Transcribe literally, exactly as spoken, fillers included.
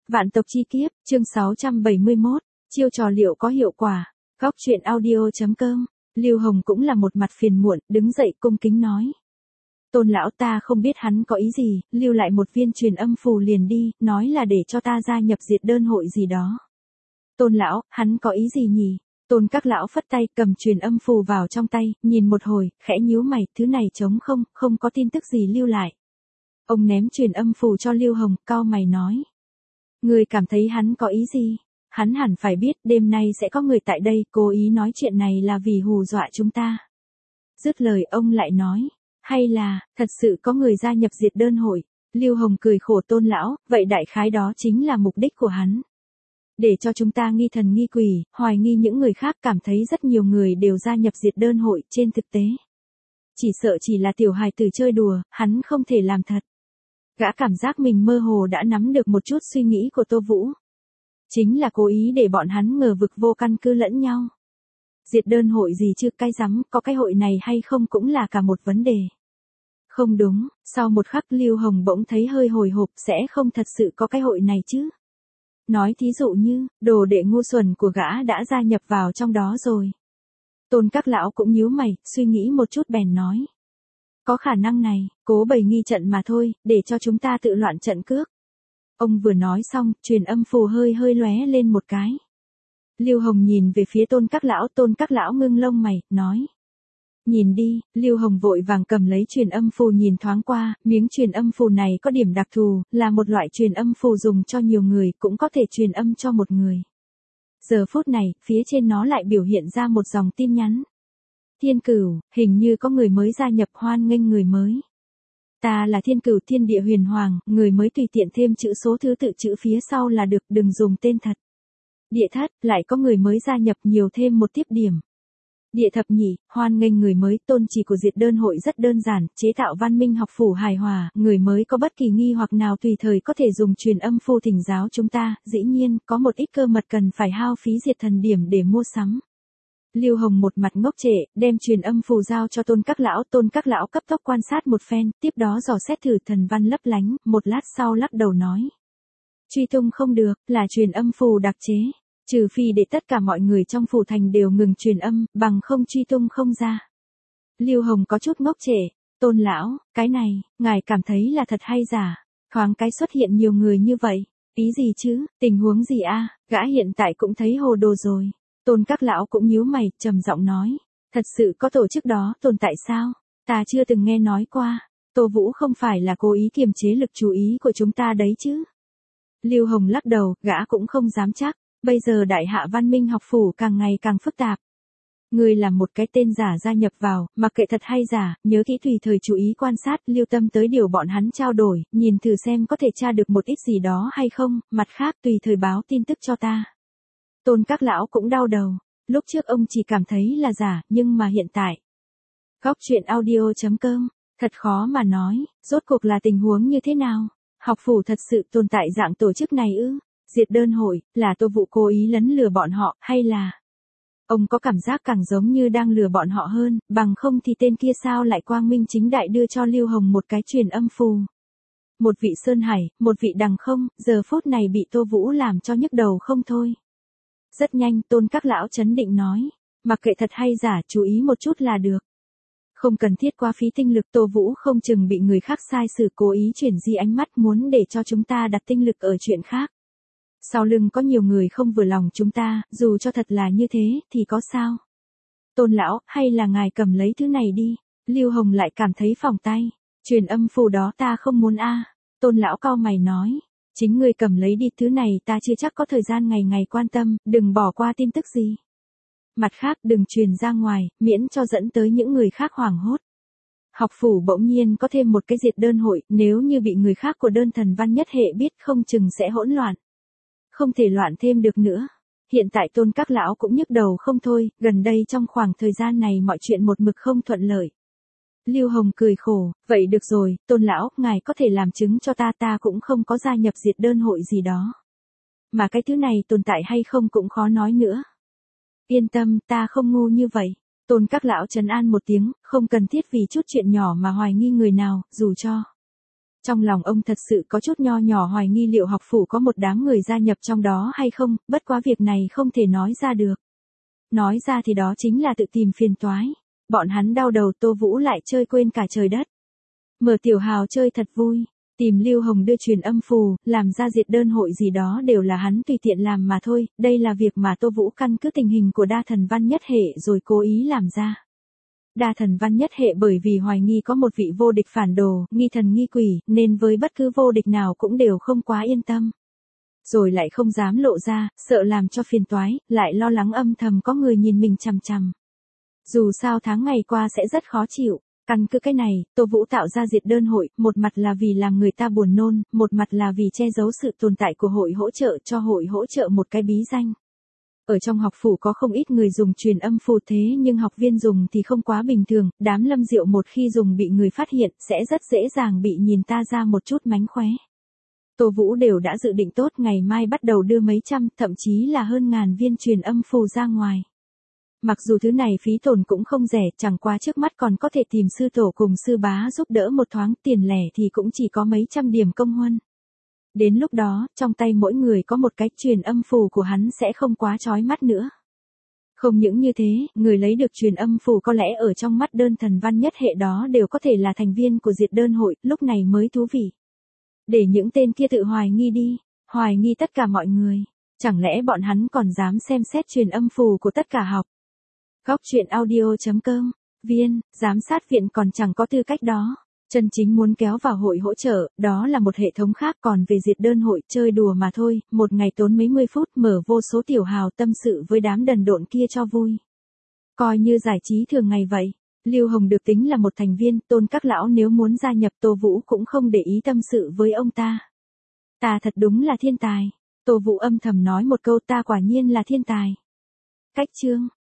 Vạn tộc chi kiếp, chương sáu trăm bảy mươi mốt, chiêu trò liệu có hiệu quả. Góc truyện audio chấm com. Lưu Hồng cũng là một mặt phiền muộn, đứng dậy cung kính nói. Tôn lão, ta không biết hắn có ý gì, lưu lại một viên truyền âm phù liền đi, nói là để cho ta gia nhập diệt đơn hội gì đó. Tôn lão, hắn có ý gì nhỉ? Tôn các lão phất tay, cầm truyền âm phù vào trong tay, nhìn một hồi, khẽ nhíu mày, thứ này trống không, không có tin tức gì lưu lại. Ông ném truyền âm phù cho Lưu Hồng, cau mày nói. Người cảm thấy hắn có ý gì? Hắn hẳn phải biết đêm nay sẽ có người tại đây, cố ý nói chuyện này là vì hù dọa chúng ta. Dứt lời ông lại nói, hay là, thật sự có người gia nhập diệt đơn hội. Lưu Hồng cười khổ. Tôn lão, vậy đại khái đó chính là mục đích của hắn. Để cho chúng ta nghi thần nghi quỷ, hoài nghi những người khác, cảm thấy rất nhiều người đều gia nhập diệt đơn hội, trên thực tế. Chỉ sợ chỉ là tiểu hài tử chơi đùa, hắn không thể làm thật. Gã cảm giác mình mơ hồ đã nắm được một chút suy nghĩ của Tô Vũ. Chính là cố ý để bọn hắn ngờ vực vô căn cứ lẫn nhau. Diệt đơn hội gì chứ, cái rắm, có cái hội này hay không cũng là cả một vấn đề. Không đúng, sau một khắc Lưu Hồng bỗng thấy hơi hồi hộp, sẽ không thật sự có cái hội này chứ. Nói thí dụ như, đồ đệ ngu xuẩn của gã đã gia nhập vào trong đó rồi. Tôn các lão cũng nhíu mày, suy nghĩ một chút bèn nói. Có khả năng này, cố bày nghi trận mà thôi, để cho chúng ta tự loạn trận cước. Ông vừa nói xong, truyền âm phù hơi hơi lóe lên một cái. Lưu Hồng nhìn về phía Tôn các lão, Tôn các lão ngưng lông mày, nói. Nhìn đi, Lưu Hồng vội vàng cầm lấy truyền âm phù nhìn thoáng qua, miếng truyền âm phù này có điểm đặc thù, là một loại truyền âm phù dùng cho nhiều người, cũng có thể truyền âm cho một người. Giờ phút này, phía trên nó lại biểu hiện ra một dòng tin nhắn. Thiên Cửu, hình như có người mới gia nhập, hoan nghênh người mới. Ta là Thiên Cửu Thiên Địa Huyền Hoàng, người mới tùy tiện thêm chữ số thứ tự chữ phía sau là được, đừng dùng tên thật. Địa Thất, lại có người mới gia nhập, nhiều thêm một tiếp điểm. Địa Thập Nhị, hoan nghênh người mới. Tôn chỉ của diệt đơn hội rất đơn giản, chế tạo văn minh học phủ hài hòa, người mới có bất kỳ nghi hoặc nào tùy thời có thể dùng truyền âm phù thỉnh giáo chúng ta, dĩ nhiên, có một ít cơ mật cần phải hao phí diệt thần điểm để mua sắm. Lưu Hồng một mặt ngốc trệ, đem truyền âm phù giao cho Tôn các lão, Tôn các lão cấp tốc quan sát một phen, tiếp đó dò xét thử thần văn lấp lánh, một lát sau lắc đầu nói. Truy tung không được, là truyền âm phù đặc chế. Trừ phi để tất cả mọi người trong phủ thành đều ngừng truyền âm, bằng không truy tung không ra. Lưu Hồng có chút ngốc trệ. Tôn lão, cái này, ngài cảm thấy là thật hay giả? Thoáng cái xuất hiện nhiều người như vậy. Ý gì chứ, tình huống gì a? Gã hiện tại cũng thấy hồ đồ rồi. Tôn các lão cũng nhíu mày, trầm giọng nói. Thật sự có tổ chức đó tồn tại sao? Ta chưa từng nghe nói qua. Tô Vũ không phải là cố ý kiềm chế lực chú ý của chúng ta đấy chứ? Lưu Hồng lắc đầu, gã cũng không dám chắc. Bây giờ đại hạ văn minh học phủ càng ngày càng phức tạp. Người là một cái tên giả gia nhập vào, mặc kệ thật hay giả, nhớ kỹ tùy thời chú ý quan sát, lưu tâm tới điều bọn hắn trao đổi, nhìn thử xem có thể tra được một ít gì đó hay không, mặt khác tùy thời báo tin tức cho ta. Tôn các lão cũng đau đầu, lúc trước ông chỉ cảm thấy là giả, nhưng mà hiện tại. Góc truyện audio chấm com, thật khó mà nói, rốt cuộc là tình huống như thế nào? Học phủ thật sự tồn tại dạng tổ chức này ư? Diệt đơn hội, là Tô Vũ cố ý lấn lừa bọn họ, hay là... Ông có cảm giác càng giống như đang lừa bọn họ hơn, bằng không thì tên kia sao lại quang minh chính đại đưa cho Lưu Hồng một cái truyền âm phù. Một vị Sơn Hải, một vị Đằng Không, giờ phút này bị Tô Vũ làm cho nhức đầu không thôi. Rất nhanh, Tôn các lão trấn định nói, mặc kệ thật hay giả, chú ý một chút là được. Không cần thiết quá phí tinh lực, Tô Vũ không chừng bị người khác sai sử cố ý chuyển di ánh mắt, muốn để cho chúng ta đặt tinh lực ở chuyện khác. Sau lưng có nhiều người không vừa lòng chúng ta, dù cho thật là như thế, thì có sao? Tôn lão, hay là ngài cầm lấy thứ này đi. Lưu Hồng lại cảm thấy phỏng tay. Truyền âm phù đó ta không muốn a. Tôn lão cau mày nói. Chính ngươi cầm lấy đi, thứ này ta chưa chắc có thời gian ngày ngày quan tâm, đừng bỏ qua tin tức gì. Mặt khác đừng truyền ra ngoài, miễn cho dẫn tới những người khác hoảng hốt. Học phủ bỗng nhiên có thêm một cái diệt đơn hội, nếu như bị người khác của đơn thần văn nhất hệ biết không chừng sẽ hỗn loạn. Không thể loạn thêm được nữa. Hiện tại Tôn các lão cũng nhức đầu không thôi, gần đây trong khoảng thời gian này mọi chuyện một mực không thuận lợi. Lưu Hồng cười khổ, vậy được rồi, Tôn lão, ngài có thể làm chứng cho ta, ta cũng không có gia nhập diệt đơn hội gì đó. Mà cái thứ này tồn tại hay không cũng khó nói nữa. Yên tâm, ta không ngu như vậy. Tôn các lão trấn an một tiếng, không cần thiết vì chút chuyện nhỏ mà hoài nghi người nào, dù cho Trong lòng ông thật sự có chút nho nhỏ hoài nghi liệu học phủ có một đám người gia nhập trong đó hay không, bất quá việc này không thể nói ra được. Nói ra thì đó chính là tự tìm phiền toái. Bọn hắn đau đầu Tô Vũ lại chơi quên cả trời đất. Mở tiểu hào chơi thật vui. Tìm Lưu Hồng đưa truyền âm phù, làm ra diệt đơn hội gì đó đều là hắn tùy tiện làm mà thôi, đây là việc mà Tô Vũ căn cứ tình hình của đa thần văn nhất hệ rồi cố ý làm ra. Đa thần văn nhất hệ bởi vì hoài nghi có một vị vô địch phản đồ, nghi thần nghi quỷ, nên với bất cứ vô địch nào cũng đều không quá yên tâm. Rồi lại không dám lộ ra, sợ làm cho phiền toái, lại lo lắng âm thầm có người nhìn mình chằm chằm. Dù sao tháng ngày qua sẽ rất khó chịu. Căn cứ cái này, Tô Vũ tạo ra diệt đơn hội, một mặt là vì làm người ta buồn nôn, một mặt là vì che giấu sự tồn tại của hội hỗ trợ cho hội hỗ trợ một cái bí danh. Ở trong học phủ có không ít người dùng truyền âm phù thế nhưng học viên dùng thì không quá bình thường, đám Lâm Diệu một khi dùng bị người phát hiện sẽ rất dễ dàng bị nhìn ta ra một chút mánh khóe. Tô Vũ đều đã dự định tốt ngày mai bắt đầu đưa mấy trăm, thậm chí là hơn ngàn viên truyền âm phù ra ngoài. Mặc dù thứ này phí tổn cũng không rẻ, chẳng qua trước mắt còn có thể tìm sư tổ cùng sư bá giúp đỡ một thoáng, tiền lẻ thì cũng chỉ có mấy trăm điểm công huân. Đến lúc đó, trong tay mỗi người có một cái truyền âm phù của hắn sẽ không quá chói mắt nữa. Không những như thế, người lấy được truyền âm phù có lẽ ở trong mắt đơn thần văn nhất hệ đó đều có thể là thành viên của diệt đơn hội, lúc này mới thú vị. Để những tên kia tự hoài nghi đi, hoài nghi tất cả mọi người. Chẳng lẽ bọn hắn còn dám xem xét truyền âm phù của tất cả học. Góc truyện audio chấm com, viên, giám sát viện còn chẳng có tư cách đó. Chân chính muốn kéo vào hội hỗ trợ, đó là một hệ thống khác, còn về diệt đơn hội chơi đùa mà thôi, một ngày tốn mấy mươi phút mở vô số tiểu hào tâm sự với đám đần độn kia cho vui. Coi như giải trí thường ngày vậy. Lưu Hồng được tính là một thành viên, Tôn các lão nếu muốn gia nhập Tô Vũ cũng không để ý tâm sự với ông ta. Ta thật đúng là thiên tài. Tô Vũ âm thầm nói một câu, ta quả nhiên là thiên tài. Cách chương